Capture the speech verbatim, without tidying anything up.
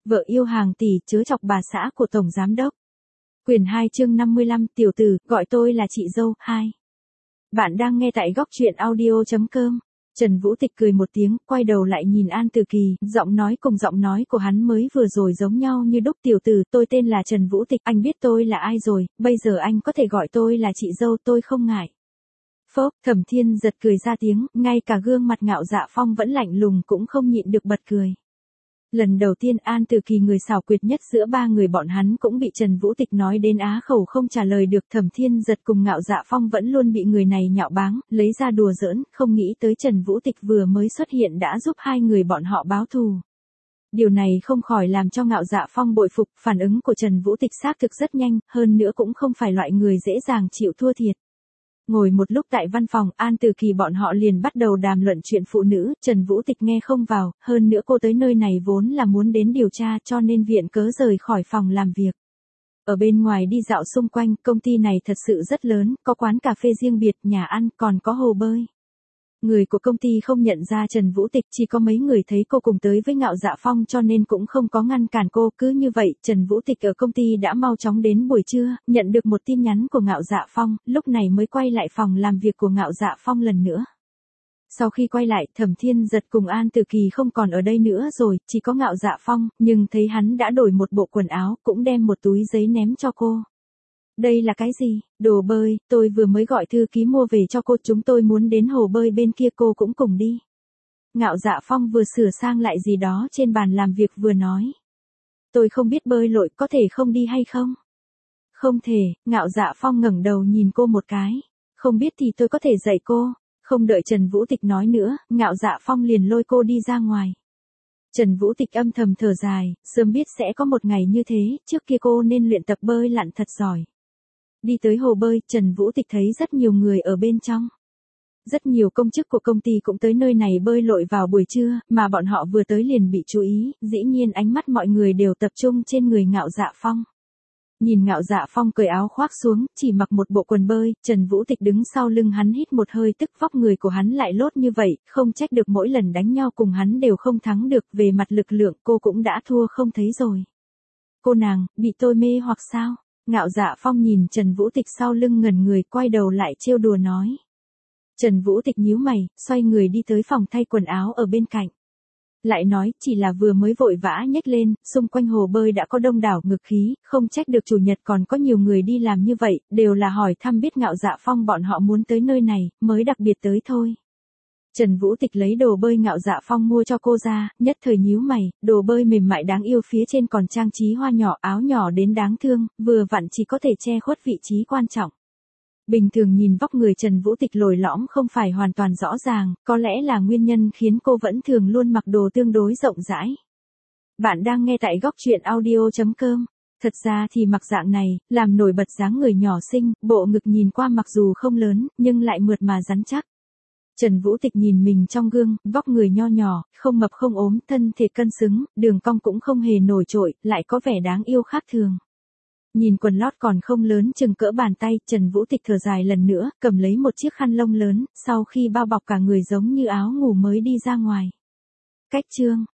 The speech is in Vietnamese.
Vợ yêu hàng tỷ chớ chọc bà xã của Tổng Giám Đốc. Quyển hai chương năm mươi lăm, tiểu tử, gọi tôi là chị dâu, hai. Bạn đang nghe tại góc truyện audio.com. Trần Vũ Tịch cười một tiếng, quay đầu lại nhìn An Từ Kỳ, giọng nói cùng giọng nói của hắn mới vừa rồi giống nhau như đúc. Tiểu tử, tôi tên là Trần Vũ Tịch, anh biết tôi là ai rồi, bây giờ anh có thể gọi tôi là chị dâu, tôi không ngại. Phốc, Thẩm Thiên giật cười ra tiếng, ngay cả gương mặt Ngạo Dạ Phong vẫn lạnh lùng cũng không nhịn được bật cười. Lần đầu tiên An Từ Kỳ người xảo quyệt nhất giữa ba người bọn hắn cũng bị Trần Vũ Tịch nói đến á khẩu không trả lời được. Thẩm Thiên giật cùng Ngạo Dạ Phong vẫn luôn bị người này nhạo báng, lấy ra đùa giỡn, không nghĩ tới Trần Vũ Tịch vừa mới xuất hiện đã giúp hai người bọn họ báo thù. Điều này không khỏi làm cho Ngạo Dạ Phong bội phục, phản ứng của Trần Vũ Tịch xác thực rất nhanh, hơn nữa cũng không phải loại người dễ dàng chịu thua thiệt. Ngồi một lúc tại văn phòng, An Từ Kỳ bọn họ liền bắt đầu đàm luận chuyện phụ nữ, Trần Vũ Tịch nghe không vào, hơn nữa cô tới nơi này vốn là muốn đến điều tra cho nên viện cớ rời khỏi phòng làm việc. Ở bên ngoài đi dạo xung quanh, công ty này thật sự rất lớn, có quán cà phê riêng biệt, nhà ăn, còn có hồ bơi. Người của công ty không nhận ra Trần Vũ Tịch, chỉ có mấy người thấy cô cùng tới với Ngạo Dạ Phong cho nên cũng không có ngăn cản cô. Cứ như vậy, Trần Vũ Tịch ở công ty đã mau chóng đến buổi trưa, nhận được một tin nhắn của Ngạo Dạ Phong, lúc này mới quay lại phòng làm việc của Ngạo Dạ Phong lần nữa. Sau khi quay lại, Thẩm Thiên giật cùng An Từ Kỳ không còn ở đây nữa rồi, chỉ có Ngạo Dạ Phong, nhưng thấy hắn đã đổi một bộ quần áo, cũng đem một túi giấy ném cho cô. Đây là cái gì? Đồ bơi, tôi vừa mới gọi thư ký mua về cho cô, chúng tôi muốn đến hồ bơi bên kia, cô cũng cùng đi. Ngạo Dạ Phong vừa sửa sang lại gì đó trên bàn làm việc vừa nói. Tôi không biết bơi lội, có thể không đi hay không? Không thể, Ngạo Dạ Phong ngẩng đầu nhìn cô một cái. Không biết thì tôi có thể dạy cô. Không đợi Trần Vũ Tịch nói nữa, Ngạo Dạ Phong liền lôi cô đi ra ngoài. Trần Vũ Tịch âm thầm thở dài, sớm biết sẽ có một ngày như thế, trước kia cô nên luyện tập bơi lặn thật giỏi. Đi tới hồ bơi, Trần Vũ Tịch thấy rất nhiều người ở bên trong. Rất nhiều công chức của công ty cũng tới nơi này bơi lội vào buổi trưa, mà bọn họ vừa tới liền bị chú ý, dĩ nhiên ánh mắt mọi người đều tập trung trên người Ngạo Dạ Phong. Nhìn Ngạo Dạ Phong cởi áo khoác xuống, chỉ mặc một bộ quần bơi, Trần Vũ Tịch đứng sau lưng hắn hít một hơi, tức vóc người của hắn lại lốt như vậy, không trách được mỗi lần đánh nhau cùng hắn đều không thắng được, về mặt lực lượng cô cũng đã thua không thấy rồi. Cô nàng, bị tôi mê hoặc sao? Ngạo Dạ Phong nhìn Trần Vũ Tịch sau lưng ngẩn người, quay đầu lại trêu đùa nói. Trần Vũ Tịch nhíu mày, xoay người đi tới phòng thay quần áo ở bên cạnh. Lại nói, chỉ là vừa mới vội vã nhếch lên, xung quanh hồ bơi đã có đông đảo ngực khí, không trách được chủ nhật còn có nhiều người đi làm như vậy, đều là hỏi thăm biết Ngạo Dạ Phong bọn họ muốn tới nơi này, mới đặc biệt tới thôi. Trần Vũ Tịch lấy đồ bơi Ngạo Dạ Phong mua cho cô ra, nhất thời nhíu mày, đồ bơi mềm mại đáng yêu phía trên còn trang trí hoa nhỏ, áo nhỏ đến đáng thương, vừa vặn chỉ có thể che khuất vị trí quan trọng. Bình thường nhìn vóc người Trần Vũ Tịch lồi lõm không phải hoàn toàn rõ ràng, có lẽ là nguyên nhân khiến cô vẫn thường luôn mặc đồ tương đối rộng rãi. Bạn đang nghe tại góc truyện audio.com. Thật ra thì mặc dạng này, làm nổi bật dáng người nhỏ xinh, bộ ngực nhìn qua mặc dù không lớn, nhưng lại mượt mà rắn chắc. Trần Vũ Tịch nhìn mình trong gương, vóc người nho nhỏ, không mập không ốm, thân thể cân xứng, đường cong cũng không hề nổi trội, lại có vẻ đáng yêu khác thường. Nhìn quần lót còn không lớn chừng cỡ bàn tay, Trần Vũ Tịch thở dài lần nữa, cầm lấy một chiếc khăn lông lớn, sau khi bao bọc cả người giống như áo ngủ mới đi ra ngoài. Cách chương